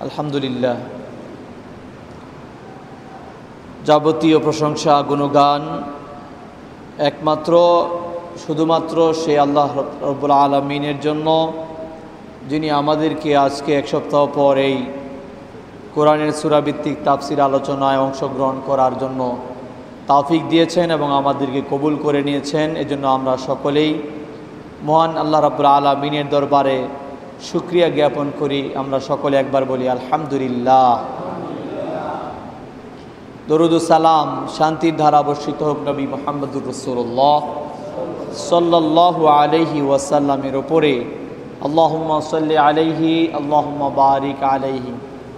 আলহামদুলিল্লাহ, যাবতীয় প্রশংসা গুণগান একমাত্র শুধুমাত্র সে আল্লাহ রব্বুল আলামিনের জন্য, যিনি আমাদেরকে আজকে এক সপ্তাহ পর এই কোরআনের সূরাভিত্তিক তাফসির আলোচনায় অংশগ্রহণ করার জন্য তৌফিক দিয়েছেন এবং আমাদেরকে কবুল করে নিয়েছেন। এজন্য আমরা সকলেই মহান আল্লাহ রাব্বুল আলামিনের দরবারে শুকরিয়া জ্ঞাপন করি। আমরা সকলে একবার বলি আলহামদুলিল্লাহ। দরুদ ও সালাম, শান্তির ধারা বর্ষিত হোক নবী মুহাম্মদুর রাসূলুল্লাহ সাল্লাল্লাহু আলাইহি ওয়াসাল্লামের ওপরে। আল্লাহুম্মা সাল্লি আলাইহি, আল্লাহুম্মা বারিক আলাইহি।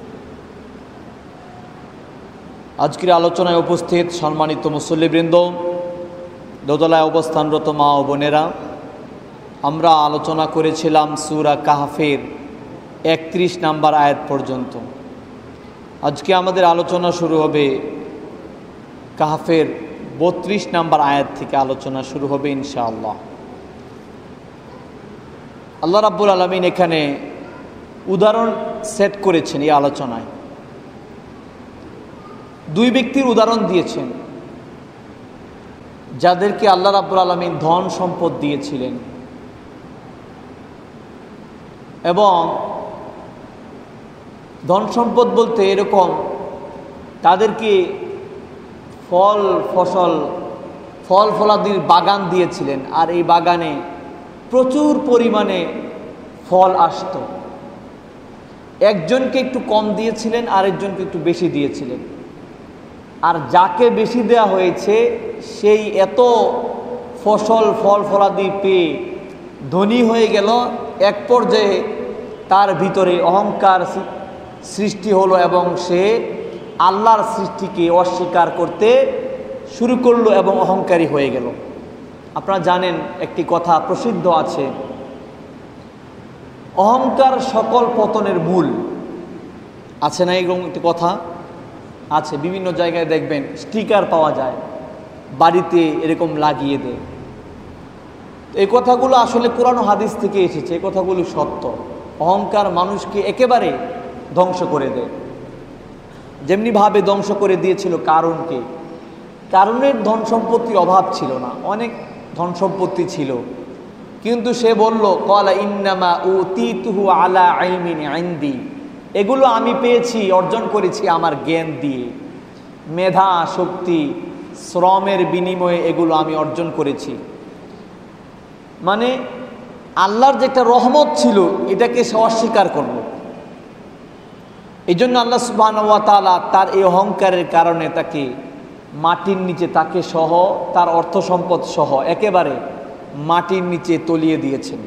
আজকের আলোচনায় উপস্থিত সম্মানিত মুসল্লিবৃন্দ, দোতলায় অবস্থানরত মা ও বোনেরা, আমরা আলোচনা করেছিলাম সূরা কাহফের 31 নম্বর আয়াত পর্যন্ত। আজকে আমাদের আলোচনা শুরু হবে কাহফের 32 নম্বর আয়াত থেকে আলোচনা শুরু হবে ইনশাআল্লাহ। আল্লাহ রাব্বুল আলামিন এখানে উদাহরণ সেট করেছেন। এই আলোচনায় দুই ব্যক্তির উদাহরণ দিয়েছেন, যাদেরকে আল্লাহ রাব্বুল আলামিন ধন সম্পদ দিয়েছিলেন এবং ধন সম্পদ বলতে এরকম তাদেরকে ফল ফলাদির বাগান দিয়েছিলেন, আর এই বাগানে প্রচুর পরিমাণে ফল আসত। একজনকে একটু কম দিয়েছিলেন, আরেকজনকে একটু বেশি দিয়েছিলেন। আর যাকে বেশি দেয়া হয়েছে সেই এত ফল ফলাদি পেয়ে ধনী হয়ে গেল। এক পর্যায়ে তার ভিতরে অহংকার সৃষ্টি হলো এবং সে আল্লাহর সৃষ্টিকে অস্বীকার করতে শুরু করলো এবং অহংকারী হয়ে গেল। আপনারা জানেন, একটি কথা প্রসিদ্ধ আছে, অহংকার সকল পতনের মূল। আছে না এরকম একটি কথা? আছে। বিভিন্ন জায়গায় দেখবেন স্টিকার পাওয়া যায়, বাড়িতে এরকম লাগিয়ে দেয়। এই কথাগুলো আসলে কোরআন ও হাদিস থেকে এসেছে। এই কথাগুলো সত্য। অহংকার মানুষকে একেবারে ধ্বংস করে দেয়। যেমনিভাবে ধ্বংস করে দিয়েছিল কারুনকে। কারুনের ধন সম্পত্তির অভাব ছিল না, অনেক ধন সম্পত্তি ছিল, কিন্তু সে বলল ক্বালা ইন্নামা উতীতুহু আলা ইলমিন ইনদি, এগুলো আমি পেয়েছি, অর্জন করেছি আমার জ্ঞান দিয়ে, মেধা শক্তি শ্রমের বিনিময়ে এগুলো আমি অর্জন করেছি। মানে আল্লাহর যে একটা রহমত ছিল এটাকে সে অস্বীকার করল। এই জন্য আল্লাহ সুবহানাহু ওয়া তাআলা তার এই অহংকারের কারণে তাকে মাটির নিচে, তাকে সহ তার অর্থ সম্পদ সহ একেবারে মাটির নিচে তলিয়ে দিয়েছেন।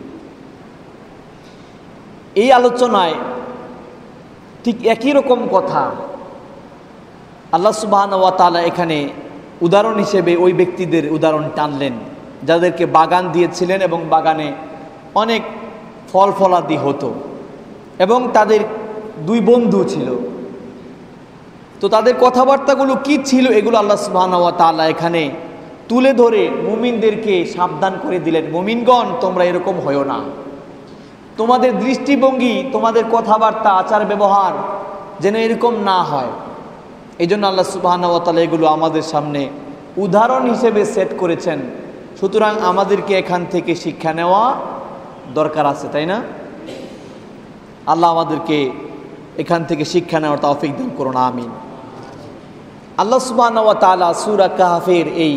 এই আলোচনায় ঠিক একই রকম কথা আল্লাহ সুবহানাহু ওয়া তাআলা এখানে উদাহরণ হিসেবে ওই ব্যক্তিদের উদাহরণ টানলেন, যাদেরকে বাগান দিয়েছিলেন এবং বাগানে অনেক ফলাদি হতো এবং তাদের দুই বন্ধু ছিল। তো তাদের কথাবার্তাগুলো কি ছিল এগুলো আল্লাহ সুবহানাহু ওয়া তাআলা এখানে তুলে ধরে মুমিনদেরকে সাবধান করে দিলেন, মুমিনগণ তোমরা এরকম হয়ো না, তোমাদের দৃষ্টিভঙ্গি, তোমাদের কথাবার্তা, আচার ব্যবহার যেন এরকম না হয়। এই জন্য আল্লাহ সুবহানাহু ওয়া তাআলা এগুলো আমাদের সামনে উদাহরণ হিসেবে সেট করেছেন। সুতরাং আমাদেরকে এখান থেকে শিক্ষা নেওয়া দরকার আছে, তাই না? আল্লাহ আমাদেরকে এখান থেকে শিক্ষা নেওয়ার তৌফিক দান করুন, আমিন। আল্লাহ সুবহানাহু ওয়া তাআলা সূরা কাহফের এই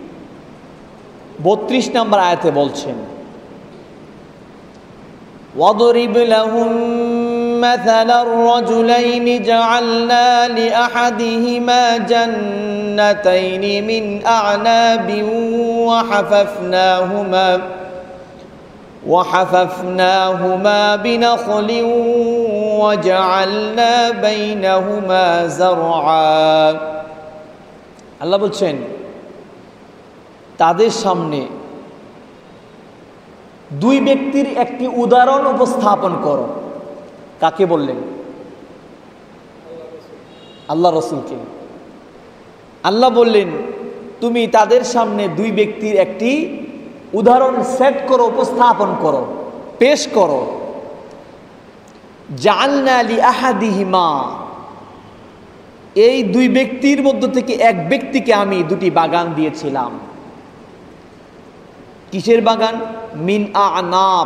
32 নম্বর আয়াতে বলছেন, ওয়াদরিব লাহুম মাসালার রাজুলাইনি জাআলনা লিআহাদিহিমা জান্নাতাইনি মিন আ'নাবিন وحففناهما بنخل وجعلنا بينهما زرعا। আল্লাহ বলছেন, তাদের সামনে দুই ব্যক্তির একটি উদাহরণ উপস্থাপন করো। কাকে বললেন? আল্লাহ রাসূলকে। আল্লাহ বললেন, তুমি তাদের সামনে দুই ব্যক্তির একটি উদাহরণ সেট করো, উপস্থাপন করো, পেশ করো। জাআলনা লিআহাদিহিমা, এই দুই ব্যক্তির মধ্য থেকে এক ব্যক্তিকে আমি দুটি বাগান দিয়েছিলাম। কিসের বাগান? মিন আনাব।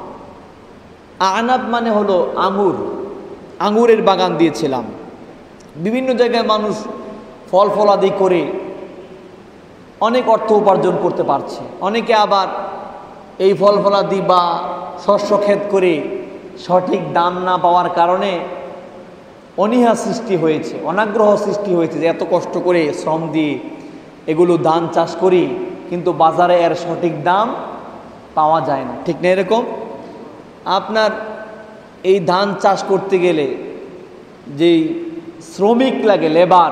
আনাব মানে হলো আঙ্গুর, আঙ্গুরের বাগান দিয়েছিলাম। বিভিন্ন জায়গায় মানুষ ফল ফলাদি করে অনেক অর্থ উপার্জন করতে পারছে। অনেকে আবার এই ফল ফলাদি বা শস্য ক্ষেত করে সঠিক দাম না পাওয়ার কারণে অনীহা সৃষ্টি হয়েছে, অনাগ্রহ সৃষ্টি হয়েছে যে এত কষ্ট করে শ্রম দিয়ে এগুলো ধান চাষ করি, কিন্তু বাজারে এর সঠিক দাম পাওয়া যায় না। ঠিক না? এরকম আপনার এই ধান চাষ করতে গেলে যেই শ্রমিক লাগে, লেবার,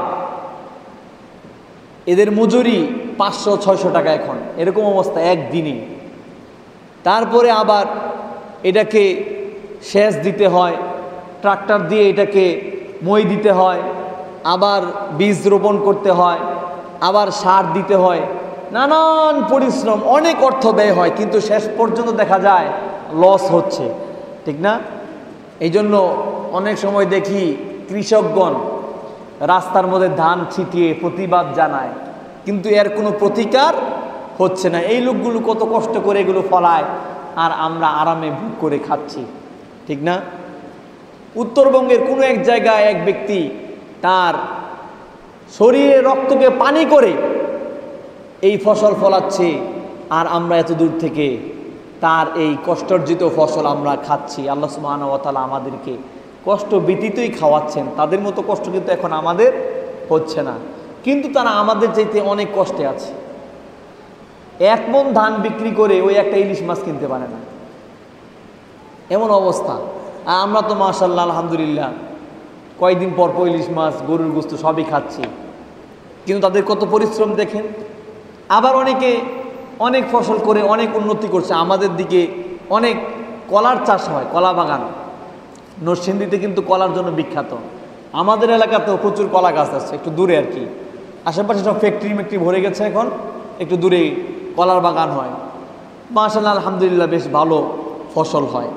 এদের মজুরি 500-600 টাকা এখন, এরকম অবস্থা একদিনই। তারপরে আবার এটাকে সেচ দিতে হয়, ট্রাক্টর দিয়ে এটাকে মই দিতে হয়, আবার বীজ রোপণ করতে হয়, আবার সার দিতে হয়, নানান পরিশ্রম, অনেক অর্থ ব্যয় হয়, কিন্তু শেষ পর্যন্ত দেখা যায় লস হচ্ছে। ঠিক না? এই জন্য অনেক সময় দেখি কৃষকগণ রাস্তার মধ্যে ধান ছিটিয়ে প্রতিবাদ জানায়, কিন্তু এর কোনো প্রতিকার হচ্ছে না। এই লোকগুলো কত কষ্ট করে এগুলো ফলায়, আর আমরা আরামে ভোগ করে খাচ্ছি। ঠিক না? উত্তরবঙ্গের কোনো এক জায়গায় এক ব্যক্তি তার শরীরে রক্তকে পানি করে এই ফসল ফলাচ্ছে, আর আমরা এত দূর থেকে তার এই কষ্টার্জিত ফসল আমরা খাচ্ছি। আল্লাহ সুবহানাহু ওয়া তাআলা আমাদেরকে কষ্ট ব্যতীতই খাওয়াচ্ছেন। তাদের মতো কষ্ট কিন্তু এখন আমাদের হচ্ছে না, কিন্তু তারা আমাদের চাইতে অনেক কষ্টে আছে। 1 মণ ধান বিক্রি করে ওই একটা ইলিশ মাছ কিনতে পারে না, এমন অবস্থা। আর আমরা তো মাশাআল্লাহ আলহামদুলিল্লাহ কয়েকদিন পর পর ইলিশ মাছ, গরুর গোশত সবই খাচ্ছি, কিন্তু তাদের কত পরিশ্রম দেখেন। আবার অনেকে অনেক ফসল করে অনেক উন্নতি করছে। আমাদের দিকে অনেক কলার চাষ হয়, কলা বাগান। নরসিংদীতে কিন্তু কলার জন্য বিখ্যাত। আমাদের এলাকাতেও প্রচুর কলা গাছ আছে, একটু দূরে আর কি। আশেপাশে সব ফ্যাক্টরি ম্যাক্টরি ভরে গেছে, এখন একটু দূরে কলার বাগান হয়। মাশাআল্লাহ আলহামদুলিল্লাহ বেশ ভালো ফসল হয়।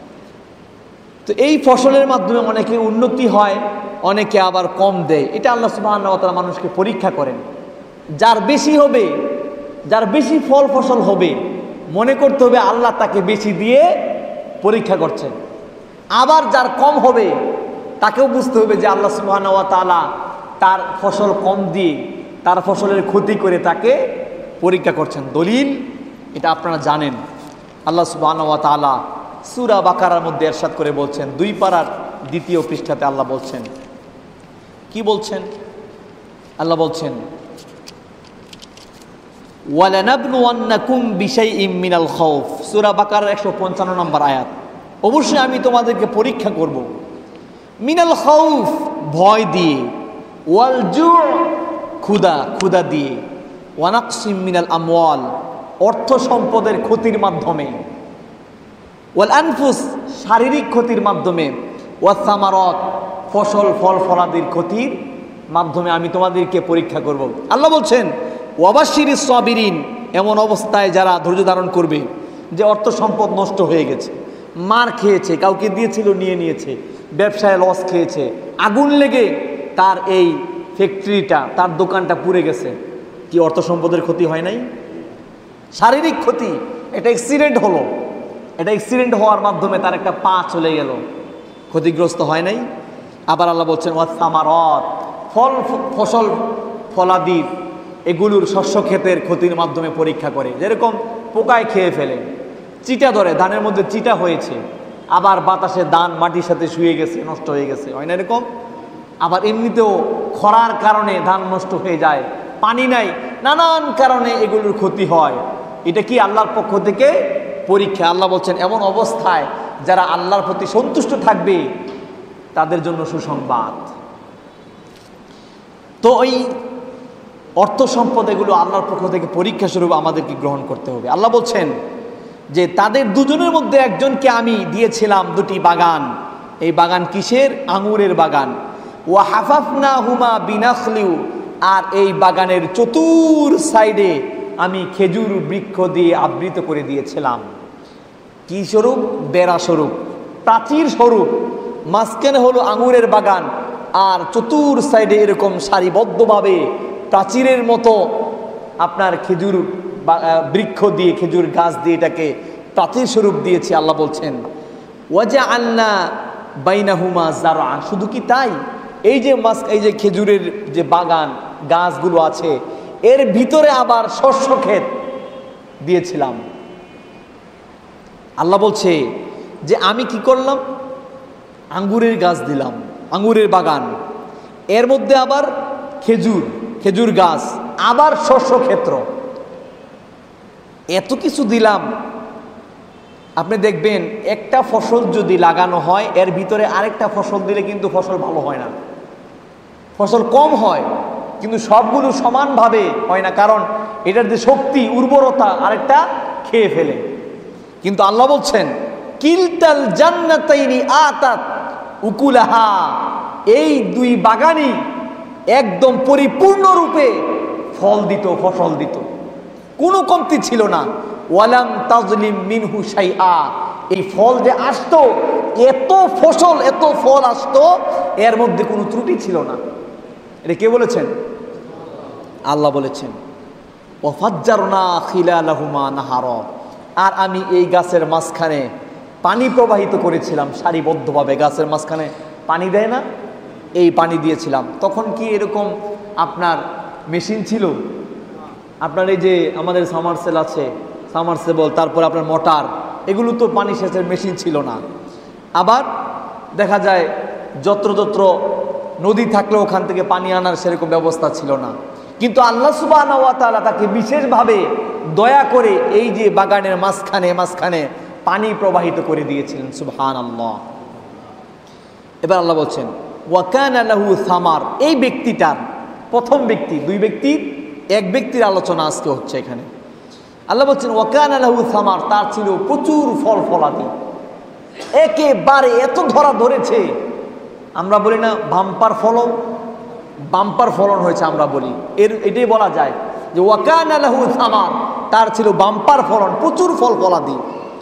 তো এই ফসলের মাধ্যমে অনেকে উন্নতি হয়, অনেকে আবার কম দেয়। এটা আল্লাহ সুবহানাহু ওয়া তাআলা মানুষকে পরীক্ষা করেন। যার বেশি হবে, যার বেশি ফল ফসল হবে, মনে করতে হবে আল্লাহ তাকে বেশি দিয়ে পরীক্ষা করছেন। আবার যার কম হবে তাকেও বুঝতে হবে যে আল্লাহ সুবহানাহু ওয়া তাআলা তার ফসল কম দিয়ে তার ফসলের ক্ষতি করে তাকে পরীক্ষা করছেন। দলিল এটা আপনারা জানেন। আল্লাহ সুবহানাহু ওয়া তাআলা সূরা বাকারার মধ্যে ইরশাদ করে বলছেন, 2 পারার 2য় পৃষ্ঠাতে আল্লাহ বলছেন, কি বলছেন? আল্লাহ বলছেন, ওয়ালানাবলুওয়ান্নাকুম বিশাইইম মিনাল খাউফ, সূরা বাকারার 155 নম্বর আয়াত। অবশ্যই আমি তোমাদেরকে পরীক্ষা করব, মিনাল খাউফ ভয় দিয়ে, ওয়াল জু' ক্ষুধা, ক্ষুধা দিয়ে, ওয়ানাকসিম মিনাল আমওয়াল অর্থ সম্পদের ক্ষতির মাধ্যমে, ওয়াল আনফুস শারীরিক ক্ষতির মাধ্যমে, ওয়াস সামারাত ফসল ফল ফলাদির ক্ষতির মাধ্যমে আমি তোমাদেরকে পরীক্ষা করব। আল্লাহ বলছেন, ওয়াবাশশিরিস সাবিরিন, এমন অবস্থায় যারা ধৈর্য ধারণ করবে, যে অর্থ সম্পদ নষ্ট হয়ে গেছে, মার খেয়েছে, কাউকে দিয়েছিল নিয়ে নিয়েছে, ব্যবসায় লস খেয়েছে, আগুন লেগে তার এই ফ্যাক্টরিটা, তার দোকানটা পুড়ে গেছে, কি অর্থ সম্পদের ক্ষতি হয় নাই? শারীরিক ক্ষতি, এটা অ্যাক্সিডেন্ট হলো, এটা অ্যাক্সিডেন্ট হওয়ার মাধ্যমে তার একটা পা চলে গেল, ক্ষতিগ্রস্ত হয় নাই? আবার আল্লাহ বলছেন, ওয়াস সামারাত ফল ফসল ফলাদি এগুলোর শস্য ক্ষেতের ক্ষতির মাধ্যমে পরীক্ষা করে। যেরকম পোকায় খেয়ে ফেলে, চিটা ধরে, ধানের মধ্যে চিটা হয়েছে, আবার বাতাসে ধান মাটির সাথে শুয়ে গেছে, নষ্ট হয়ে গেছে, হয় না এরকম? আবার এমনিতেও খরার কারণে ধান নষ্ট হয়ে যায়, পানি নাই, নানান কারণে এগুলোর ক্ষতি হয়। এটা কি আল্লাহর পক্ষ থেকে পরীক্ষা? আল্লাহ বলছেন, এমন অবস্থায় যারা আল্লাহর প্রতি সন্তুষ্ট থাকবে তাদের জন্য সুসংবাদ। তো ওই অর্থ সম্পদ এগুলো আল্লাহর পক্ষ থেকে পরীক্ষা স্বরূপ আমাদেরকে গ্রহণ করতে হবে। আল্লাহ বলছেন যে তাদের দুজনের মধ্যে একজনকে আমি দিয়েছিলাম 2টি বাগান। এই বাগান কিসের? আঙুরের বাগান। ওয়া হাফাফনাহুমা বিনাখলিউ, আর এই বাগানের চতুর সাইডে আমি খেজুর বৃক্ষ দিয়ে আবৃত করে দিয়েছিলাম। কি স্বরূপ? বেড়া স্বরূপ, প্রাচীর স্বরূপ। মাঝখানে হলো আঙুরের বাগান, আর চতুর সাইডে এরকম সারিবদ্ধভাবে প্রাচীরের মতো আপনার খেজুর বৃক্ষ দিয়ে, খেজুর গাছ দিয়ে এটাকে প্রাচীর স্বরূপ দিয়েছে। আল্লাহ বলছেন ওয়াজআলনা বাইনাহুমা যারআ। শুধু কি তাই, এই যে খেজুরের যে বাগান গাছগুলো আছে এর ভিতরে আবার শস্য ক্ষেত দিয়েছিলাম। আল্লাহ বলছে যে আমি কি করলাম, আঙ্গুরের গাছ দিলাম, আঙ্গুরের বাগান, এর মধ্যে আবার খেজুর গাছ, আবার শস্য ক্ষেত্র, এত কিছু দিলাম। আপনি দেখবেন একটা ফসল যদি লাগানো হয় এর ভিতরে আরেকটা ফসল দিলে কিন্তু ফসল ভালো হয় না, ফসল কম হয়, কিন্তু সবগুলো সমানভাবে হয় না, কারণ এটার যে শক্তি উর্বরতা আরেকটা খেয়ে ফেলে। কিন্তু আল্লাহ বলছেন কিলতাল জান্নাতাইনি আতাত উকুলাহা, এই দুই বাগানই একদম পরিপূর্ণরূপে ফল দিত, ফসল দিত, কোনো কমতি ছিল না। ওয়ালাম তাজলিম মিনহু শাইআ, এই ফল যে আসতো, এত ফসল এত ফল আসতো, এর মধ্যে কোনো ত্রুটি ছিল না। এটা কে বলেছেন? আল্লাহ বলেছেন ওয়াফাজ্জারনা খিলালাহুমা নাহারা, আর আমি এই গাছের মাঝখানে পানি প্রবাহিত করেছিলাম সারিবদ্ধভাবে। গাছের মাঝখানে পানি দেয় না, এই পানি দিয়েছিলাম। তখন কি এরকম আপনার মেশিন ছিল? আপনার এই যে আমাদের সামারসেল আছে, সামারসেবল, তারপর আপনার মোটর, এগুলো তো পানি সেচের মেশিন ছিল না। আবার দেখা যায় যত্র নদী থাকলে ওখান থেকে পানি আনার সেরকম ব্যবস্থা ছিল না। কিন্তু আল্লাহ সুবহানাহু ওয়া তাআলা তাকে বিশেষভাবে দয়া করে এই যে বাগানের মাঝখানে পানি প্রবাহিত করে দিয়েছিলেন। সুবহানাল্লাহ। এবার আল্লাহ বলছেন ওয়া কানা লাহু সামার, এই ব্যক্তিটার, প্রথম ব্যক্তি, দুই ব্যক্তির, এক ব্যক্তির আলোচনা আজকে হচ্ছে এখানে। আল্লাহ বলছেন ওয়া কানা লাহু সামার, তার ছিল প্রচুর ফল ফলাদি, একেবারে এত ধরেছে। আমরা বলি না বাম্পার ফলন হয়েছে, আমরা বলি এটাই বলা যায় যে ওয়া কানা লাহু সামার, তার ছিল বাম্পার ফলন, প্রচুর ফল ফলাদি।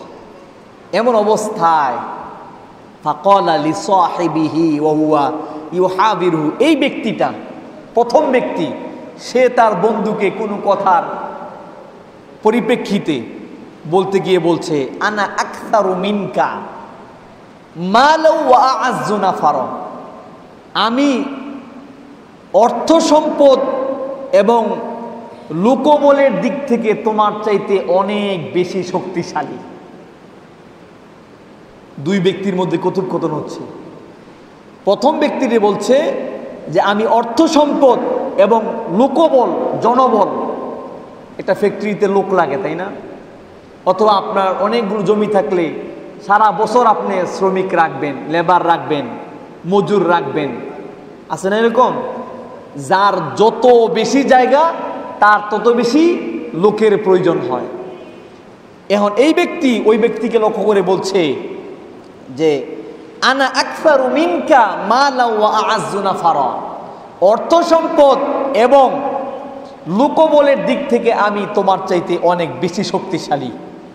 এমন অবস্থায় ফাকালা লিসাহিবিহি ওয়া হুয়া ইউহাবিরহু, এই ব্যক্তিটা, প্রথম ব্যক্তি, সে তার বন্ধুকে কোনো কথার পরিপ্রেক্ষিতে বলতে গিয়ে বলছে আনা আকসারু মিনকা মালা ওয়া আ'আজ্জু নাফারা, আমি অর্থ সম্পদ এবং লোকবলের দিক থেকে তোমার চাইতে অনেক বেশি শক্তিশালী। দুই ব্যক্তির মধ্যে কথোপকথন হচ্ছে। প্রথম ব্যক্তিটি বলছে যে আমি অর্থ সম্পদ এবং লোকবল, জনবল, একটা ফ্যাক্টরিতে লোক লাগে তাই না, অথবা আপনার অনেকগুলো জমি থাকলে সারা বছর আপনি শ্রমিক রাখবেন, লেবার রাখবেন, মজুর রাখবেন, আছে না এরকম? যার যত বেশি জায়গা তার তত বেশি লোকের প্রয়োজন হয়। এখন এই ব্যক্তি ওই ব্যক্তিকে লক্ষ্য করে বলছে যে আনা আকসারু মিনকা মালা ওয়া আ'আজ্জু নাফারা, অর্থ সম্পদ এবং লোকবলের দিক থেকে আমি তোমার চাইতে অনেক বেশি শক্তিশালী।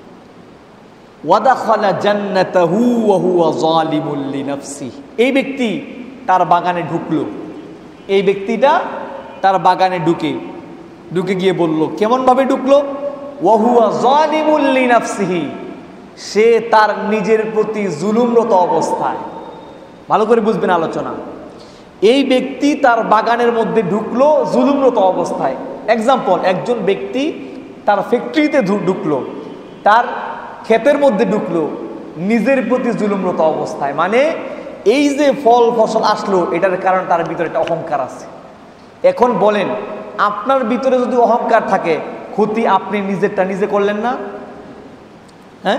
ওয়াদাখালা জান্নাতাহু ওয়া হুয়া যালিমুল লিনাফসিহি, এই ব্যক্তি তার বাগানে ঢুকলো। এই ব্যক্তিটা তার বাগানে ঢুকে গিয়ে বলল, কেমন ভাবে ঢুকলো? ওয়া হুয়া যালিমুল লিনাফসিহি, সে তার নিজের প্রতি জুলুমরত অবস্থায়। ভালো করে বুঝবেন আলোচনা। এই ব্যক্তি তার বাগানের মধ্যে ঢুকলো জুলুমরত অবস্থায়। এক্সাম্পল, একজন ব্যক্তি তার ফ্যাক্টরিতে ঢুকলো, তার ক্ষেতের মধ্যে ঢুকলো নিজের প্রতি জুলুমরত অবস্থায়। মানে এই যে ফল ফসল আসলো, এটার কারণ তার ভিতরে একটা অহংকার আছে। এখন বলেন, আপনার ভিতরে যদি অহংকার থাকে, ক্ষতি আপনি নিজেরটা নিজে করলেন না? হ্যাঁ,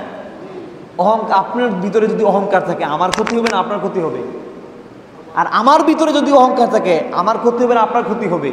আপনার ভিতরে যদি অহংকার থাকে, আমার ক্ষতি হবে না আপনার ক্ষতি হবে? আর আমার ভিতরে যদি অহংকার থাকে, আমার ক্ষতি হবে না আপনার ক্ষতি হবে?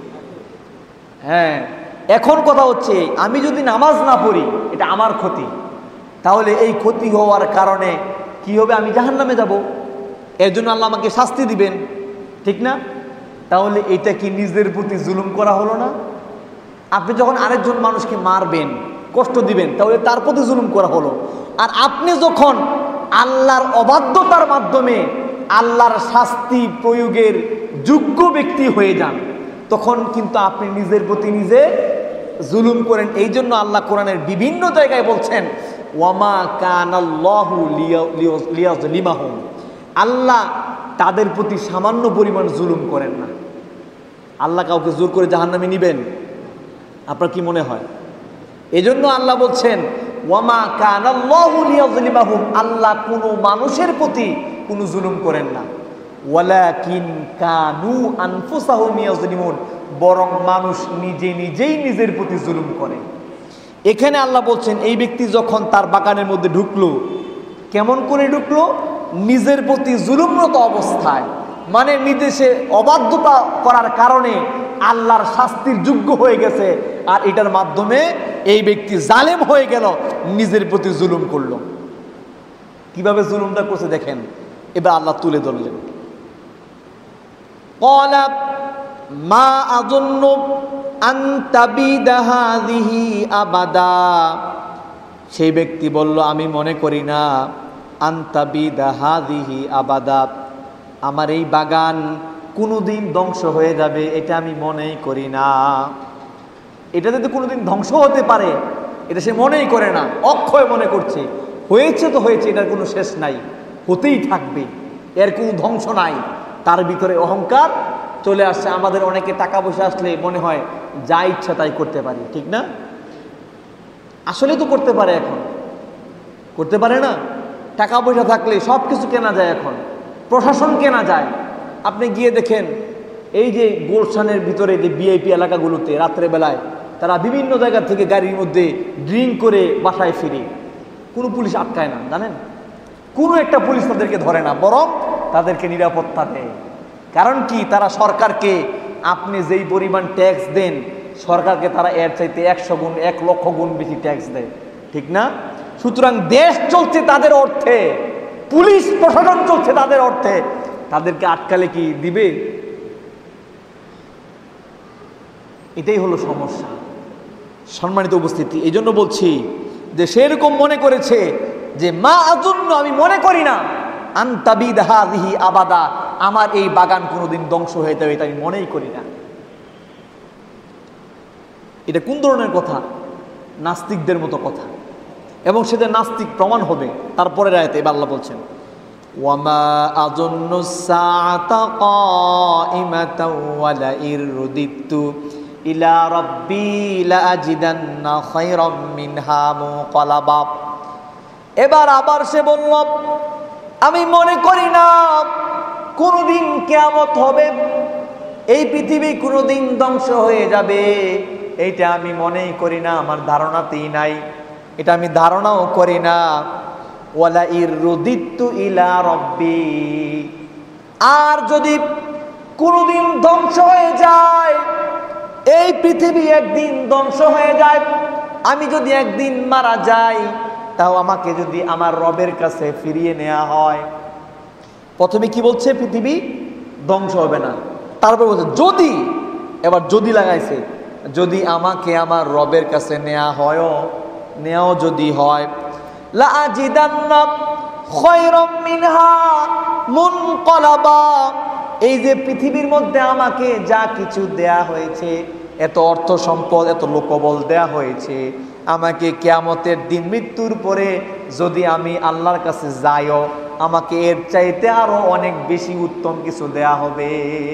হ্যাঁ। এখন কথা হচ্ছে, আমি যদি নামাজ না পড়ি, এটা আমার ক্ষতি, তাহলে এই ক্ষতি হওয়ার কারণে কি হবে? আমি জাহান্নামে যাব, এর জন্য আল্লাহ আমাকে শাস্তি দিবেন, ঠিক না? তাহলে এটা কি নিজের প্রতি জুলুম করা হলো না? আপনি যখন আরেকজন মানুষকে মারবেন, কষ্ট দিবেন, তাহলে তার প্রতি জুলুম করা হলো। আর আপনি যখন আল্লাহর অবাধ্যতার মাধ্যমে আল্লাহর শাস্তি প্রয়োগের যোগ্য ব্যক্তি হয়ে যান, তখন কিন্তু আপনি নিজের প্রতি নিজে জুলুম করেন। এই জন্য আল্লাহ কোরআনের বিভিন্ন জায়গায় বলছেন, ওয়ামা কানাল্লাহু লিয়াযলিমাহুম, আল্লাহ তাদের প্রতি সামান্য পরিমাণ জুলুম করেন না। আল্লাহ কাউকে জোর করে জাহান্নামে নিবেন? আপনার কি মনে হয়? এজন্য আল্লাহ বলছেন, ওয়ামা কানাল্লাহু লিয়াযলিমাহুম, আল্লাহ কোনো মানুষের প্রতি কোনো জুলুম করেন না। ওয়ালাকিন কানু আনফুসাহুম ইয়াযলিমুন, বরং মানুষ নিজে নিজেই নিজের প্রতি জুলুম করে। এখানে আল্লাহ বলছেন, এই ব্যক্তি যখন তার বাগানের মধ্যে ঢুকলো, কেমন করে ঢুকলো? নিজের প্রতি জুলুমরত অবস্থায়, মানে নিজে সে অবাধ্যতা করার কারণে আল্লাহর শাস্তির যোগ্য হয়ে গেছে, আর এটার মাধ্যমে এই ব্যক্তি জালেম হয়ে গেল, নিজের প্রতি জুলুম করলো। কিভাবে জুলুমটা করছে দেখেন, এবার আল্লাহ তুলে ধরলেন। ক্বালা মা আযুন্নু আন তাবিদা হাযিহি আবাদা, সেই ব্যক্তি বলল, আমি মনে করি না, আন তাবিদা হাযিহি আবাদা, আমার এই বাগান কোনোদিন ধ্বংস হয়ে যাবে, এটা আমি মনেই করি না। এটা যদি কোনোদিন ধ্বংস হতে পারে, এটা সে মনেই করে না, অক্ষয় মনে করছে। হয়েছে তো হয়েছে, এটার কোনো শেষ নাই, হতেই থাকবে, এর কোনো ধ্বংস নাই। তার ভিতরে অহংকার চলে আসছে। আমাদের অনেকে টাকা পয়সা আসলে মনে হয় যা ইচ্ছা তাই করতে পারি, ঠিক না? আসলে তো করতে পারে, এখন করতে পারে না? টাকা পয়সা থাকলে সব কিছু কেনা যায়, এখন প্রশাসন কেনা যায়। আপনি গিয়ে দেখেন, এই যে গুলশানের ভিতরে যে ভিআইপি এলাকাগুলোতে রাত্রে বেলায় তারা বিভিন্ন জায়গা থেকে গাড়ির মধ্যে ড্রিঙ্ক করে বাসায় ফিরে, কোনো পুলিশ আটকায় না, জানেন? কোনো একটা পুলিশ তাদেরকে ধরে না, বরং তাদেরকে নিরাপত্তা দেয়। কারণ কি? তারা সরকারকে, আপনি যেই পরিমাণ ট্যাক্স দেন, সরকারকে তারা এর চাইতে 100 গুণ 1 লক্ষ গুণ বেশি ট্যাক্স দেয়, ঠিক না? সুতরাং দেশ চলছে তাদের অর্থে, পুলিশ প্রশাসন চলছে তাদের অর্থে, তাদেরকে আটকালে কি দিবে? এটাই হলো সমস্যা। সম্মানিত উপস্থিতি, এই জন্য বলছি যে সেরকম মনে করেছে যে মা আযুন্নু, আমি মনে করি না, আন তাবিদা হাযিহি আবাদা, আমার এই বাগান কোনোদিন ধ্বংস হয়ে যাবে, এটা আমি মনেই করি না। এটা কোন ধরনের কথা? নাস্তিকদের মতো কথা, এবং সেটা নাস্তিক প্রমাণ হবে। তারপরের আয়াতে এবার আল্লাহ বলছেন, ওয়ামা আযুন্নু সাআতা কাইমাতাও ওয়ালা ইরদিতু ইলা রাব্বি লাআজিদান্না খায়রাম মিনহা মুনকালাবা। এবার আবার সে বলল, আমি মনে করি না কোনোদিন কিয়ামত হবে, এই পৃথিবী কোনোদিন ধ্বংস হয়ে যাবে, এইটা আমি মনেই করি না, আমার ধারণাতেই নাই, এটা আমি ধারণাও করি না। ওয়ালা ইরদিতু ইলা রাব্বি, আর যদি কোনোদিন ধ্বংস হয়ে যায়, এই পৃথিবী একদিন ধ্বংস হয়ে যায়, আমি যদি একদিন মারা যাই, তাও আমাকে যদি আমার রবের কাছে ফিরিয়ে নেওয়া হয়। প্রথমে কি বলছে? পৃথিবী ধ্বংস হবে না, তারপর বলছে যদি, এবার যদি লাগাইছে, যদি আমাকে আমার রবের কাছে নেওয়াও যদি হয়, লাআজিদান্না খায়রাম মিনহা মুনকালাবা, এই যে পৃথিবীর মধ্যে আমাকে যা কিছু দেয়া হয়েছে, এত অর্থ সম্পদ, এত লোকবল দেয়া হয়েছে, আমাকে কিয়ামতের দিন মৃত্যুর পরে যদি আমি আল্লাহর কাছে যাইও, আমাকে এর চাইতে আরো অনেক বেশি উত্তম কিছু দেয়া হবে।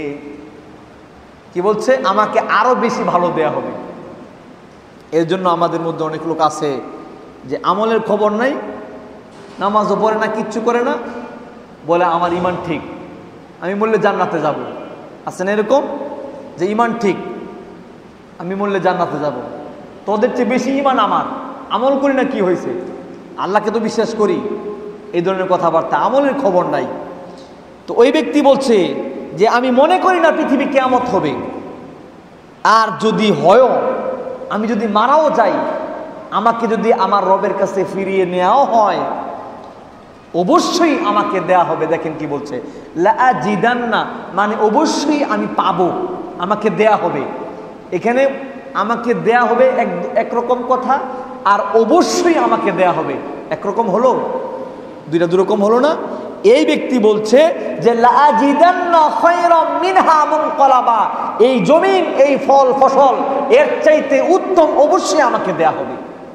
কি বলছে? আমাকে আরো বেশি ভালো দেয়া হবে। এর জন্য আমাদের মধ্যে অনেক লোক আছে যে আমলের খবর নাই, নামাজও পড়ে না, কিচ্ছু করে না, বলে আমার ইমান ঠিক, আমি মরলে জান্নাতে যাব। আছে না এরকম? যে ইমান ঠিক, আমি মরলে জান্নাতে যাব। তোদের চেয়ে বেশি ইমান আমার, আমল করি না, কি হয়েছে? আল্লাহকে তো বিশ্বাস করি। এই ধরনের কথাবার্তা, আমলের খবর নাই। তো ওই ব্যক্তি বলছে যে আমি মনে করি না পৃথিবী কিয়ামত হবে, আর যদি হয়ও, আমি যদি মারাও যাই, আমাকে যদি আমার রবের কাছে ফিরিয়ে নেওয়াও হয়, অবশ্যই আমাকে দেয়া হবে। দেখেন কি বলছে, লাআজিদান্না, মানে অবশ্যই আমি পাবো, আমাকে দেয়া হবে। এখানে আমাকে দেয়া হবে একরকম কথা, আর অবশ্যই আমাকে দেয়া হবে একরকম হলো। দুইটা দুরকম হলো না? এই ব্যক্তি বলছে যে লাজিদান্না খায়রাম মিনহা মুনকালাবা, এই জমিন, এই ফল ফসল এর চাইতে উত্তম অবশ্যই আমাকে দেয়া হবে।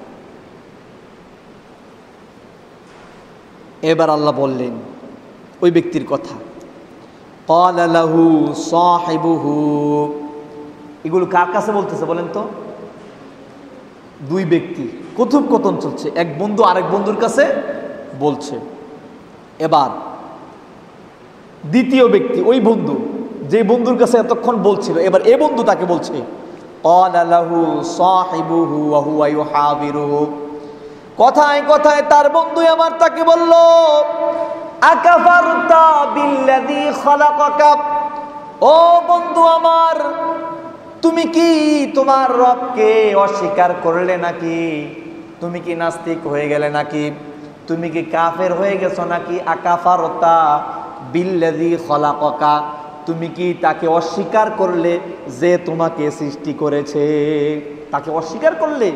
এবার আল্লাহ বললেন ওই ব্যক্তির কথা, ক্বালা লাহু সাহিবুহু, এগুলো কার কাছে বলতেছে বলেন তো? দুই ব্যক্তি, কথোপকথন চলছে, এক বন্ধু আরেক বন্ধুর কাছে বলছে। এবার দ্বিতীয় ব্যক্তি, ওই বন্ধু যে বন্ধুর কাছে এতক্ষণ বলছিল, এবার এ বন্ধু তাকে বলছে, ক্বালা লাহু সাহিবুহু ওয়া হুয়া ইউহাবিরুহু, কথায় কথায় তার বন্ধু আমার তাকে বলল, আকাফারতা বিল্লাযী খালাকাকা, ও বন্ধু আমার, তুমি কি তোমার রবকে অস্বীকার করলে নাকি? তুমি কি নাস্তিক হয়ে গেলে নাকি? তুমি কি কাফের হয়ে গেছো নাকি? আকাফারতা বিল্লাযী খালাকাকা, তুমি কি তাকে অস্বীকার করলে যে তোমাকে সৃষ্টি করেছে? তাকে অস্বীকার করলে?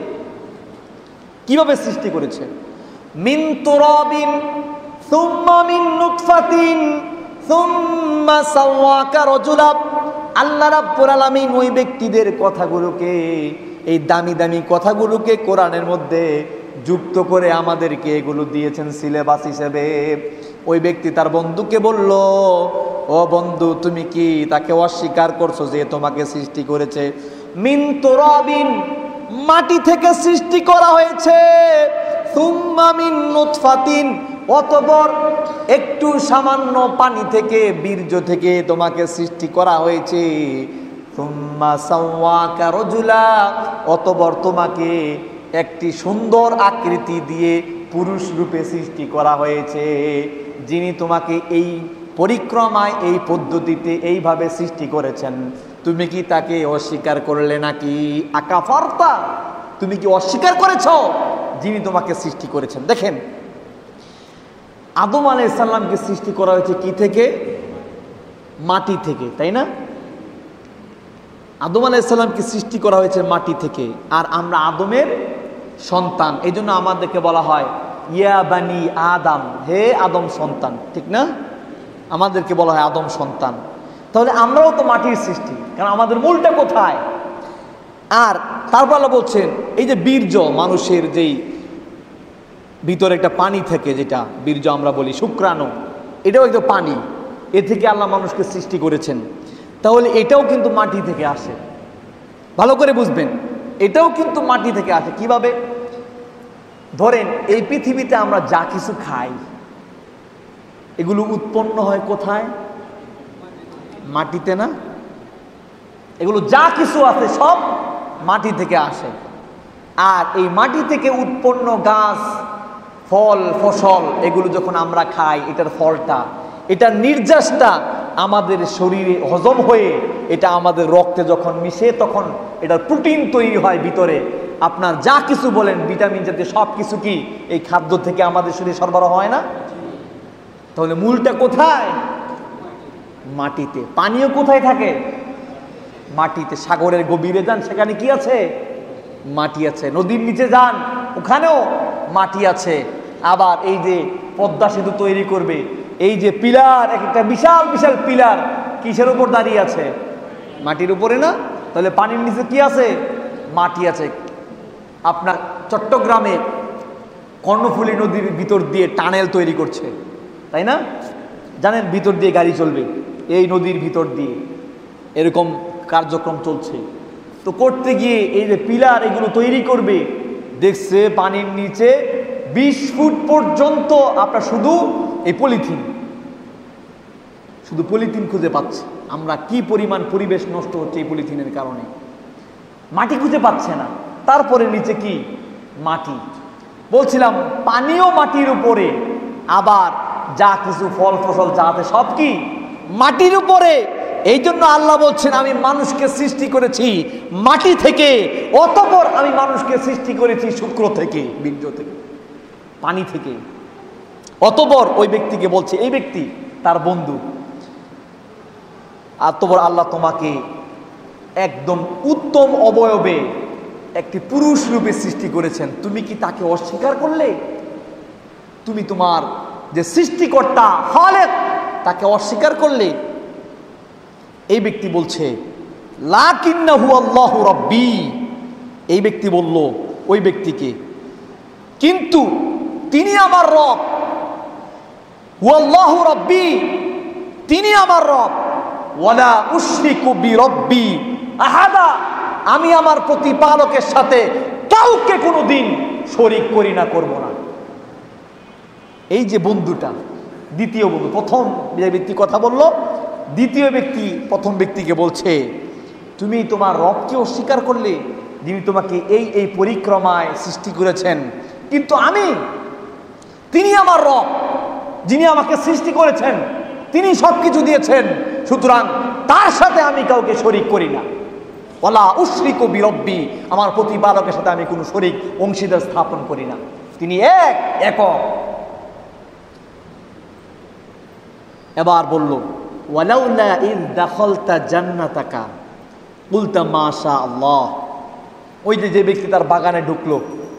কিভাবে সৃষ্টি করেছে? মিন তুরাবিন সুম্মা মিন নুতফাতিন সুম্মা সাওয়াকা রাজুলা। আল্লাহ রাব্বুল আলামিন ওই ব্যক্তিদের কথাগুলোকে, এই দামি দামি কথাগুলোকে কোরআনের মধ্যে যুক্ত করে আমাদেরকে এগুলো দিয়েছেন সিলেবাস হিসেবে। ওই ব্যক্তি তার বন্ধুকে বলল, ও বন্ধু, তুমি কি তাকে অস্বীকার করছো যে তোমাকে সৃষ্টি করেছে? মিন তুরাবিন, মাটি থেকে সৃষ্টি করা হয়েছে, সুম্মা মিন নুতফাতিন, অতঃপর একটু সামান্য পানি থেকে, বীর্য থেকে তোমাকে সৃষ্টি করা হয়েছে, সুম্মা সাওয়াকা রাজুলা, অতঃপর তোমাকে একটি সুন্দর আকৃতি দিয়ে পুরুষ রূপে সৃষ্টি করা হয়েছে। যিনি তোমাকে এই পরিক্রমায়, এই পদ্ধতিতে এইভাবে সৃষ্টি করেছেন, তুমি কি তাকে অস্বীকার করলে নাকি? আকাফারতা, তুমি কি অস্বীকার করেছো যিনি তোমাকে সৃষ্টি করেছেন? দেখেন, আদম আলাইহিস সালামকে সৃষ্টি করা হয়েছে কি থেকে? মাটি থেকে, তাই না? আদম আলাইহিস সালামকে সৃষ্টি করা হয়েছে মাটি থেকে, আর আমরা আদমের সন্তান। এই জন্য আমাদেরকে বলা হয় ইয়া বানি আদম, হে আদম সন্তান, ঠিক না? আমাদেরকে বলা হয় আদম সন্তান। তাহলে আমরাও তো মাটির সৃষ্টি, কারণ আমাদের মূলটা কোথায়? আর তারপর আল্লাহ বলছেন, এই যে বীর্য, মানুষের যেই ভিতরে একটা পানি থেকে, যেটা বীর্য আমরা বলি, শুক্রাণু, এটাও একটা পানি, এ থেকে আল্লাহ মানুষকে সৃষ্টি করেছেন। তাহলে এটাও কিন্তু মাটি থেকে আসে, ভালো করে বুঝবেন, এটাও কিন্তু মাটি থেকে আসে। কিভাবে? ধরেন এই পৃথিবীতে আমরা যা কিছু খাই, এগুলো উৎপন্ন হয় কোথায়? মাটিতে না? এগুলো যা কিছু আছে সব মাটি থেকে আসে। আর এই মাটি থেকে উৎপন্ন গাছ, ফল, ফসল, এগুলো যখন আমরা খাই, এটার ফলটা, এটার নির্যাসটা আমাদের শরীরে হজম হয়ে এটা আমাদের রক্তে যখন মিশে, তখন এটার প্রোটিন তৈরি হয় ভিতরে। আপনার যা কিছু বলেন, ভিটামিন জাতীয় সব কিছু কি এই খাদ্য থেকে আমাদের শরীরে সরবরাহ হয় না? তাহলে মূলটা কোথায়? মাটিতে। পানীয় কোথায় থাকে? মাটিতে। সাগরের গভীরে যান, সেখানে কি আছে? মাটি আছে। নদীর নিচে যান, ওখানেও মাটি আছে। আবার এই যে পদ্মা সেতু তৈরি করবে, এই যে পিলার, একটা বিশাল বিশাল পিলার কিসের উপর দাঁড়িয়ে আছে? মাটির উপরে না? তাহলে পানির নিচে কি আছে? মাটি আছে। আপনার চট্টগ্রামে কর্ণফুলী নদীর ভিতর দিয়ে টানেল তৈরি করছে, তাই না? জানেন, ভিতর দিয়ে গাড়ি চলবে, এই নদীর ভিতর দিয়ে এরকম কার্যক্রম চলছে। তো করতে গিয়ে এই যে পিলার এগুলো তৈরি করবে, দেখছে পানির নিচে 20 ফুট পর্যন্ত আপনার শুধু এই পলিথিন, শুধু পলিথিন খুঁজে পাচ্ছে। আমরা কি পরিমাণ পরিবেশ নষ্ট হচ্ছে এই পলিথিনের কারণে। মাটি খুঁজে পাচ্ছে না, তারপরে নিচে কি? মাটি। বলছিলাম পানিও মাটির উপরে, আবার যা কিছু ফল ফসল যা আছে সব কি? মাটির উপরে। এই জন্য আল্লাহ বলছেন, আমি মানুষকে সৃষ্টি করেছি মাটি থেকে, অতঃপর আমি মানুষকে সৃষ্টি করেছি শুক্র থেকে, বীর্য থেকে, পানি থেকে। অতঃপর ওই ব্যক্তিকে বলছে, এই ব্যক্তি তার বন্ধু, অতঃপর আল্লাহ তোমাকে একদম উত্তম অবয়বে একটি পুরুষ রূপে সৃষ্টি করেছেন, তুমি কি তাকে অস্বীকার করলে? তুমি তোমার যে সৃষ্টিকর্তা খালেক তাকে অস্বীকার করলে এই ব্যক্তি বলছে লাকিন্নাহু আল্লাহু রাব্বি। এই ব্যক্তি বলল ওই ব্যক্তিকে, কিন্তু তিনি আমার রব, ওয়াল্লাহু রাব্বি, তিনি আমার রব, ওয়ালা উশরিকু বিরাব্বি আহাদা, আমি আমার প্রতিপালকের সাথে কাউকে কোনোদিন শরীক করি না, করব না। এই যে বন্ধুটা, দ্বিতীয় বন্ধু, প্রথম যে ব্যক্তি কথা বলল, দ্বিতীয় ব্যক্তি প্রথম ব্যক্তিকে বলছে তুমি তোমার রবকে অস্বীকার করলে, যিনি তোমাকে এই এই পরিক্রমায় সৃষ্টি করেছেন, কিন্তু আমি, তিনি আমার রব, যিনি আমাকে সৃষ্টি করেছেন, তিনি সব কিছু দিয়েছেন, সুতরাং তার সাথে আমি কাউকে শরীক করি না। ওয়ালা উশরিকু বিরাব্বি, আমার প্রতিপালকের সাথে আমি কোনো শরীক অংশীদার স্থাপন করি না, তিনি একক। এবার বলল ওয়ালাউলা ইয দাখালতা জান্নাতাকা কুলতা মাশা আল্লাহ। ওই যে ব্যক্তি তার বাগানে ঢুকলো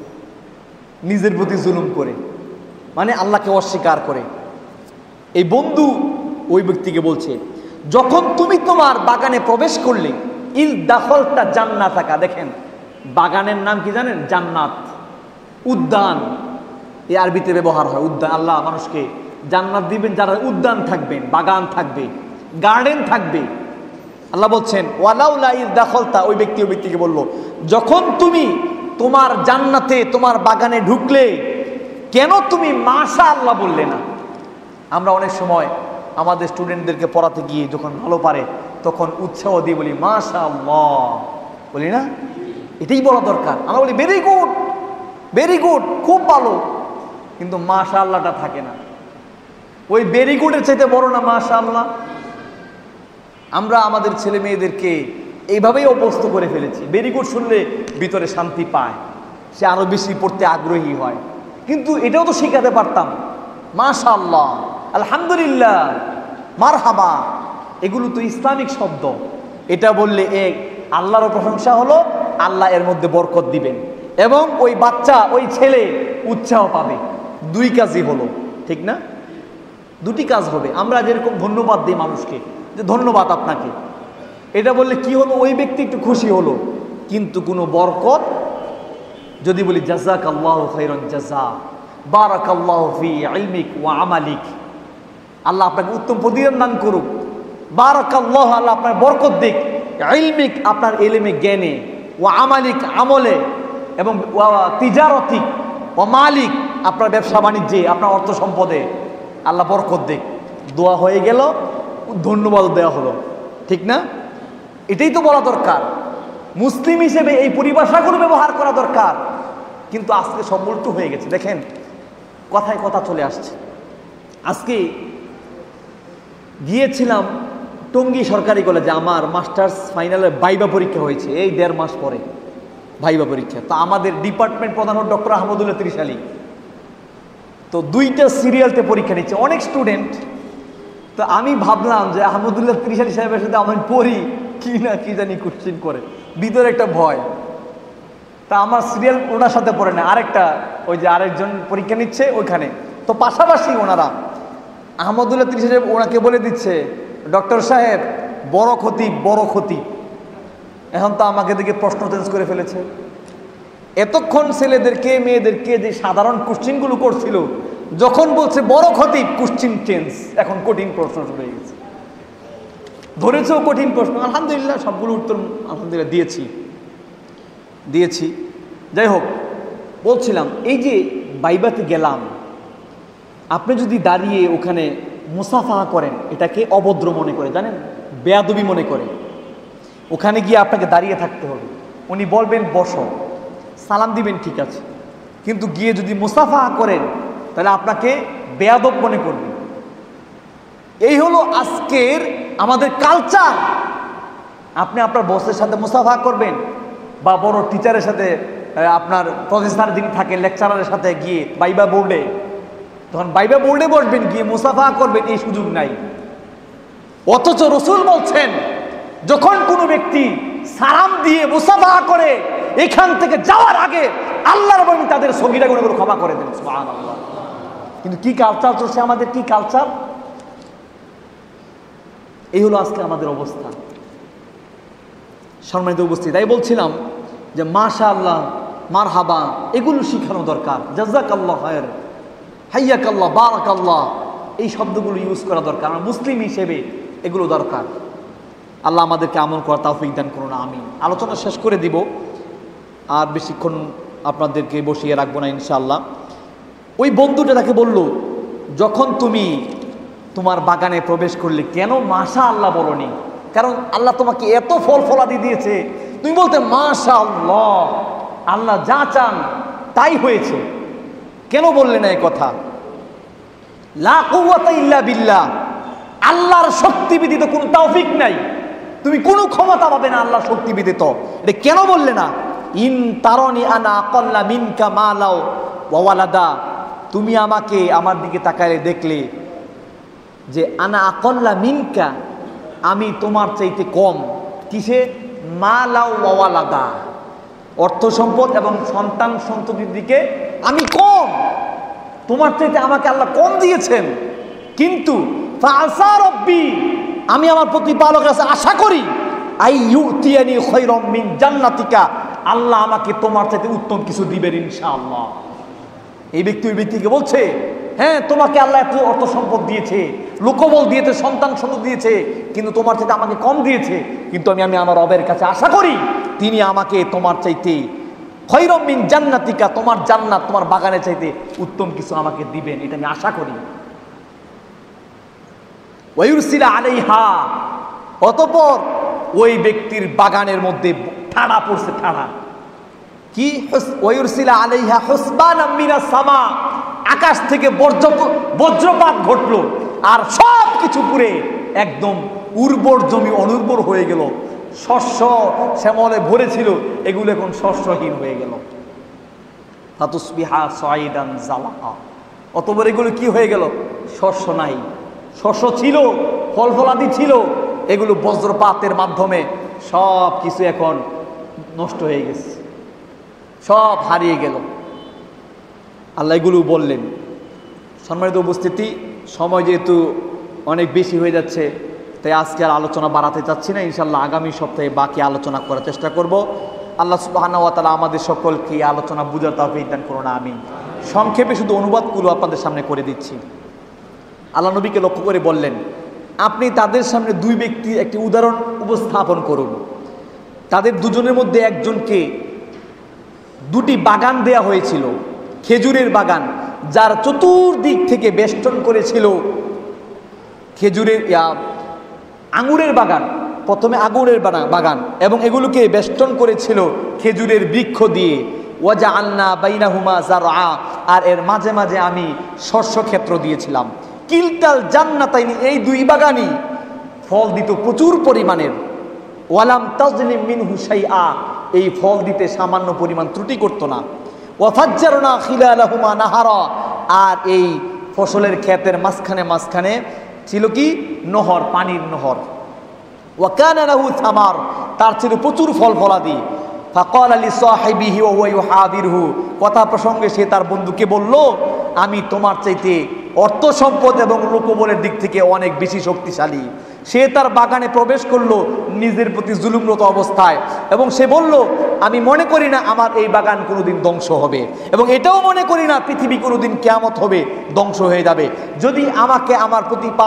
নিজের প্রতি জুলুম করে, মানে আল্লাহকে অস্বীকার করে, এই বন্ধু ওই ব্যক্তিকে বলছে যখন তুমি তোমার বাগানে প্রবেশ করলে, ইল দাখালতা জান্নাতাকা, দেখেন বাগানের নাম কি জানেন? জান্নাত, উদ্যান, এই আরবিতে ব্যবহার হয় উদ্যান। আল্লাহ মানুষকে জান্নাত দিবেন যারা উদ্যান থাকবেন, বাগান থাকবে, গার্ডেন থাকবে। আল্লাহ বলছেন ওয়ালাউলা ইয দাখালতা, ওই ব্যক্তিকে বলল যখন তুমি তোমার জান্নাতে, তোমার বাগানে ঢুকলে, কেন তুমি মাশাআল্লাহ বললে না? আমরা অনেক সময় আমাদের স্টুডেন্টদেরকে পড়াতে গিয়ে যখন ভালো পারে তখন উৎসাহ দিয়ে বলি মাশাআল্লাহ, বলি না? এটাই বলা দরকার। আমরা বলি ভেরি গুড, ভেরি গুড, খুব ভালো, কিন্তু মাশাআল্লাহটা থাকে না। ওই ভেরি গুডের চাইতে বড় না মাশাআল্লাহ? আমরা আমাদের ছেলে মেয়েদেরকে এইভাবেই অভ্যস্ত করে ফেলেছি। ভেরি গুড শুনলে ভিতরে শান্তি পায়, সে আরো বেশি পড়তে আগ্রহী হয়। কিন্তু এটাও তো শেখাতে পারতাম, মাশাআল্লাহ, আলহামদুলিল্লাহ, মারহাবা, এগুলো তো ইসলামিক শব্দ। এটা বললে আল্লাহরও প্রশংসা হলো, আল্লাহ এর মধ্যে বরকত দিবেন, এবং ওই বাচ্চা, ওই ছেলে উৎসাহ পাবে। দুই কাজই হলো, ঠিক না? দুটি কাজ হবে। আমরা যেরকম ধন্যবাদ দিই মানুষকে, যে ধন্যবাদ আপনাকে, এটা বললে কি হলো? ওই ব্যক্তি একটু খুশি হলো, কিন্তু কোনো বরকত যদি বলি জাযাকাল্লাহু খাইরান জাযা, বারাকাল্লাহু ফি ইলমিক ওয়া আমালিক, আল্লাহ আপনাকে উত্তম প্রতিদান দান করুক, বারাকাল্লাহু, আল্লাহ আপনার বরকত দিক, ইলমিক, আপনার ইলমে, জ্ঞানে, ওয়া আমালিক, আমলে, এবং ওয়া তিজারতিক ওয়া মালিক, আপনার ব্যবসা বাণিজ্যে, আপনার অর্থ সম্পদে আল্লাহ বরকত দিক। দোয়া হয়ে গেল, ধন্যবাদ দেওয়া হলো, ঠিক না? এটাই তো বলা দরকার। মুসলিম হিসেবে এই পরিভাষাগুলো ব্যবহার করা দরকার, কিন্তু আজকে সব উল্টো হয়ে গেছে। দেখেন কথায় কথা চলে আসছে। আজকে গিয়েছিলাম টঙ্গী সরকারি কলেজে, আমার মাস্টার্স ফাইনালের ভাইবা পরীক্ষা হয়েছে এই 1.5 মাস পরে, ভাইবা পরীক্ষা। তো আমাদের ডিপার্টমেন্ট প্রধান হল ডক্টর আহমদুল্লাহ ত্রিশালী। তো 2টা সিরিয়ালতে পরীক্ষা নিচ্ছে, অনেক স্টুডেন্ট। তো আমি ভাবলাম যে আহমদুল্লাহ ত্রিশালী সাহেবের সাথে আমি পড়ি কি না, কি জানি কোশ্চিন করে, ভিতরে একটা ভয়। তা আমার সিরিয়াল ওনার সাথে পড়ে না, আরেকটা, ওই যে আরেকজন পরীক্ষা নিচ্ছে ওইখানে। তো পাশাপাশি ওনারা, আহমদুল্লাহ ত্রিশালী সাহেব ওনাকে বলে দিচ্ছে ডক্টর সাহেব বড় ক্ষতি, বড় ক্ষতি। এখন তো আমাকে দেখে প্রশ্ন চেঞ্জ করে ফেলেছে। এতক্ষণ ছেলেদেরকে মেয়েদেরকে যে সাধারণ কোশ্চিনগুলো করছিল, যখন বলছে বড় ক্ষতি, কোশ্চিন চেঞ্জ, এখন কঠিন প্রশ্ন শুরু হয়ে গেছে। ধরেছেও কঠিন প্রশ্ন, আলহামদুলিল্লাহ সবগুলো উত্তর আলহামদুলিল্লাহ দিয়েছি। যাই হোক, বলছিলাম এই যে বাইবাতে গেলাম, আপনি যদি দাঁড়িয়ে ওখানে মুসাফাহা করেন, এটাকে অভদ্র মনে করে, জানেন, বেয়াদবি মনে করে। ওখানে গিয়ে আপনাকে দাঁড়িয়ে থাকতে হবে। উনি বলবেন বসো, সালাম দিবেন, ঠিক আছে, কিন্তু গিয়ে যদি মুসাফাহা করেন তাহলে আপনাকে বেয়াদব মনে করবেন। এই হলো আজকের আমাদের কালচার। আপনি আপনার বসের সাথে মুসাফাহা করবেন, বা বড় টিচারের সাথে, আপনার প্রফেসর যিনি থাকেন, লেকচারারের সাথে গিয়ে ভাইবা বোর্ডে, তখন ভাইবা বোর্ডে বসবেন, গিয়ে মুসাফাহা করবেন, এই সুযোগ নাই। অথচ রাসূল বলছেন যখন কোনো ব্যক্তি সালাম দিয়ে মুসাফাহা করে, এখান থেকে যাওয়ার আগে আল্লাহর বাণী তাদের সগীরা গুনাহগুলো ক্ষমা করে দেন। সুবহানাল্লাহ। কিন্তু কি কালচার চলছে আমাদের, কি কালচার, এই হলো আজকে আমাদের অবস্থা। সম্মানিত উপস্থিতি, তাই বলছিলাম যে মাশাআল্লাহ, মারহাবা, এগুলো শিখানো দরকার। জাযাকাল্লাহ খায়র, হাইয়াকাল্লাহ, বারাকাল্লাহ, এই শব্দগুলো ইউজ করা দরকার। আমরা মুসলিম হিসেবে এগুলো দরকার। আল্লাহ আমাদেরকে আমল করার তৌফিক দান করুন, আমিন। আলোচনা শেষ করে দিব, আর বেশিক্ষণ আপনাদেরকে বসিয়ে রাখবো না ইনশাআল্লাহ। ওই বন্ধুটা তাকে বলল, যখন তুমি তোমার বাগানে প্রবেশ করলে কেন মাশাআল্লাহ বলনি? কারণ আল্লাহ তোমাকে এত ফল ফলাদি দিয়েছে, তুমি বলতে মাশাআল্লাহ, আল্লাহ যা চান তাই হয়েছে, কেন বললে না এই কথা? লা কুওয়াতা ইল্লা বিল্লাহ, আল্লাহর শক্তি ব্যতীত কোনো তৌফিক নাই, তুমি কোনো ক্ষমতা পাবে না আল্লাহর শক্তি ব্যতীত। এটা কেন বললে না? ইন তারানি আনা আকাল্লা মিনকা মালাও ওয়া ওয়ালাদা, তুমি আমাকে আমার দিকে তাকালে দেখলে যে আনা আকাল্লা মিনকা, আমি তোমার চাইতে কম। কিসে? মালাও ওয়া ওয়ালাদা, অর্থ সম্পদ এবং সন্তান সন্ততির দিকে আমি কম, তোমার চাইতে আমাকে আল্লাহ কম দিয়েছেন। কিন্তু ফাআসা রাব্বি, আমি আমার প্রতিপালকের কাছে আশা করি, আই ইউতিয়ানি খায়রাম মিন জান্নাতিকা, আল্লাহ আমাকে তোমার চাইতে উত্তম কিছু দিবেন ইনশাআল্লাহ। এই ব্যক্তি ওই ব্যক্তিকে বলছে, হ্যাঁ তোমাকে আল্লাহ এত অর্থ সম্পদ দিয়েছে, লোকবল দিয়েছে, সন্তান সন্ততি দিয়েছে, কিন্তু তোমার চাইতে আমাকে কম দিয়েছে। কিন্তু আমি আমার রবের কাছে আশা করি তিনি আমাকে তোমার চাইতে খায়রাম মিন জান্নাতিকা, তোমার জান্নাত, তোমার বাগানের চাইতে উত্তম কিছু আমাকে দিবেন, এটা আমি আশা করি। ওয়ায়ুরসিলা আলাইহা, অতঃপর ওই ব্যক্তির বাগানের মধ্যে ঠাড়া পড়ছে, ঠাড়া কি? ওয়ায়ুরসিলা আলাইহা হুসবানাম মিনাস সামা, আকাশ থেকে বজ্রপাত ঘটলো, আর সব কিছু পুরে একদম উর্বর জমি অনুর্বর হয়ে গেল। শস্য শ্যামলে ভরে ছিল, এগুলো এখন শস্যহীন হয়ে গেল। ফাতুসবিহা সাইদান জালাহা, অতঃপর এগুলো কি হয়ে গেল? শস্য নাই। শস্য ছিল, ফল ফলাদি ছিল, এগুলো বজ্রপাতের মাধ্যমে সব কিছু এখন নষ্ট হয়ে গেছে, সব হারিয়ে গেল। আল্লাহ এগুলো বললেন। সম্মানিত উপস্থিতি, সময় যেহেতু অনেক বেশি হয়ে যাচ্ছে, তাই আজকে আর আলোচনা বাড়াতে চাচ্ছি না। ইনশাআল্লাহ আগামী সপ্তাহে বাকি আলোচনা করার চেষ্টা করব। আল্লাহ সুবহানাহু ওয়া তাআলা আমাদের সকলকে এই আলোচনা বুঝার তৌফিক দান করুন, আমিন। সংক্ষেপে শুধু অনুবাদগুলো আপনাদের সামনে করে দিচ্ছি। আল্লাহ নবীকে লক্ষ্য করে বললেন, আপনি তাদের সামনে দুই ব্যক্তির একটি উদাহরণ উপস্থাপন করুন। তাদের দুজনের মধ্যে একজনকে দুটি বাগান দেয়া হয়েছিল, খেজুরের বাগান, যার চতুর্দিক থেকে বেষ্টন করেছিল খেজুরের আঙুরের বাগান। প্রথমে আঙুরের বাগান এবং এগুলোকে বেষ্টন করেছিল খেজুরের বৃক্ষ দিয়ে। ওয়াজআলনা বাইনাহুমা যারআ, আর এর মাঝে মাঝে আমি শস্য ক্ষেত্র দিয়েছিলাম। কিলতাল জান্নাতাইনি, এই দুই বাগানই ফল দিত প্রচুর পরিমাণের। ওয়ালাম তাজলিম মিনহু শাইআ, এই ফল দিতে সামান্য পরিমাণ ত্রুটি করতো না। ওয়াফাজ্জারনা খিলালাহুমা নাহারা, আর এই ফসলের ক্ষেতের মাঝখানে মাঝখানে ছিল কি? নহর, পানির নহর। ওয়া কানা লাহু থামার, তার ছিল প্রচুর ফল ফলাদি। ফাকালা লিসাহিবিহি ওয়া হুয়া ইউহাদিরহু, কথা প্রসঙ্গে সে তার বন্ধুকে বলল, আমি তোমার চাইতে অর্থ সম্পদ এবং লোকবলের দিক থেকে অনেক বেশি শক্তিশালী। সে তার বাগানে প্রবেশ করলো নিজের প্রতি জুলুমরত অবস্থায়, এবং সে বলল, আমি মনে করি না আমার এই বাগান কোনোদিন ধ্বংস হবে, এবং এটাও মনে করি না পৃথিবী কোনোদিন কিয়ামত হবে, ধ্বংস হয়ে যাবে। যদি আমাকে আমার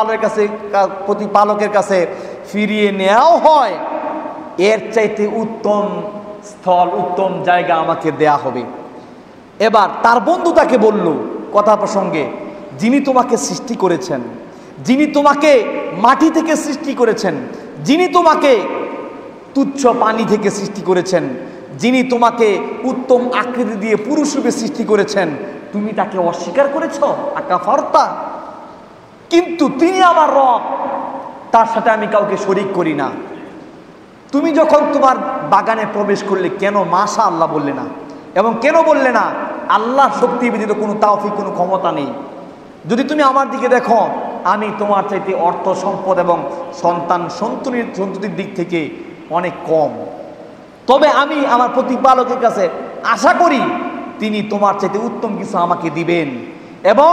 প্রতিপালকের কাছে ফিরিয়ে নেওয়াও হয়, এর চাইতে উত্তম স্থল, উত্তম জায়গা আমাকে দেয়া হবে। এবার তার বন্ধু তাকে বলল কথা প্রসঙ্গে, যিনি তোমাকে সৃষ্টি করেছেন, যিনি তোমাকে মাটি থেকে সৃষ্টি করেছেন, যিনি তোমাকে তুচ্ছ পানি থেকে সৃষ্টি করেছেন, যিনি তোমাকে উত্তম আকৃতি দিয়ে পুরুষ রূপে সৃষ্টি করেছেন, তুমি তাকে অস্বীকার করেছ, আকাফারতা। কিন্তু তিনি আমার রব, তার সাথে আমি কাউকে শরীক করি না। তুমি যখন তোমার বাগানে প্রবেশ করলে কেন মাশাআল্লাহ বললে না, এবং কেন বললে না আল্লাহর শক্তি ব্যতীত কোনো তাওফিক, কোনো ক্ষমতা নেই? যদি তুমি আমার দিকে দেখো, আমি তোমার চাইতে অর্থ সম্পদ এবং সন্তান সন্ততির দিক থেকে অনেক কম, তবে আমি আমার প্রতিপালকের কাছে আশা করি তিনি তোমার চাইতে উত্তম কিছু আমাকে দিবেন, এবং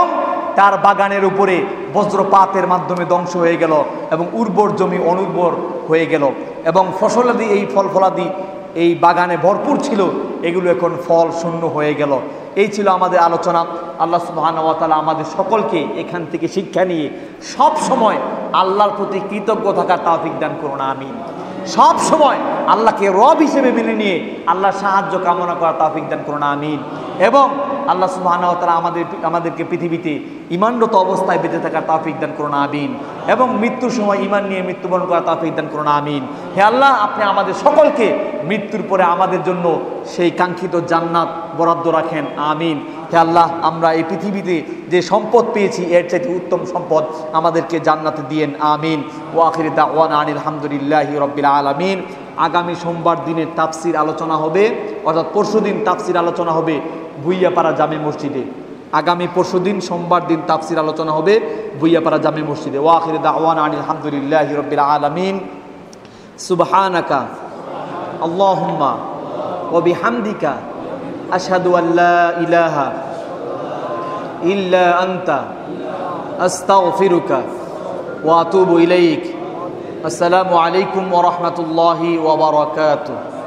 তার বাগানের উপরে বজ্রপাতের মাধ্যমে ধ্বংস হয়ে গেল এবং উর্বর জমি অনুর্বর হয়ে গেল এবং ফসলাদি এই ফল ফলাদি এই বাগানে ভরপুর ছিল, এগুলো এখন ফল শূন্য হয়ে গেল। এই ছিল আমাদের আলোচনা। আল্লাহ সুবহানাহু ওয়া তাআলা আমাদের সকলকে এখান থেকে শিক্ষা নিয়ে সব সময় আল্লাহর প্রতি কৃতজ্ঞ থাকার তৌফিক দান করুন, আমিন। সব সময় আল্লাহকে রব হিসেবে মেনে নিয়ে আল্লাহর সাহায্য কামনা করার তৌফিক দান করুন, আমিন। এবং আল্লাহ সুবহানাহু ওয়া তাআলা আমাদেরকে পৃথিবীতে ঈমানরত অবস্থায় বেঁচে থাকার তৌফিক দান করুন, আমিন। এবং মৃত্যুর সময় ঈমান নিয়ে মৃত্যুবরণ করার তৌফিক দান করুন, আমিন। হে আল্লাহ, আপনি আমাদের সকলকে মৃত্যুর পরে আমাদের জন্য সেই কাঙ্ক্ষিত জান্নাত বরাদ্দ রাখেন, আমিন। হে আল্লাহ, আমরা এই পৃথিবীতে যে সম্পদ পেয়েছি এর চাইতে উত্তম সম্পদ আমাদেরকে জান্নাতে দিয়েন, আমিন। ওয়া আখিরু দাওয়ানা আনিল হামদুলিল্লাহি রাব্বিল আলামিন। আগামী সোমবার দিনের তাফসির আলোচনা হবে, অর্থাৎ পরশুদিন তাফসির আলোচনা হবে ভুইয়াপাড়া জামে মসজিদে। আগামী পরশুদিন সোমবার দিন তাফসির আলোচনা হবে ভুইয়াপাড়া জামে মসজিদে। ওয়া আখিরু দাওয়ানা আনিল হামদুলিল্লাহি রাব্বিল আলামিন। সুবহানাকা আল্লাহুম্মা ওয়া বিহামদিকা আশহাদু আল্লা ইলাহা ইল্লা আনতা আস্তাগফিরুকা ওয়া আতুবু ইলাইক। আসসালামু আলাইকুম ওয়া রাহমাতুল্লাহি ওয়া বারাকাতুহু।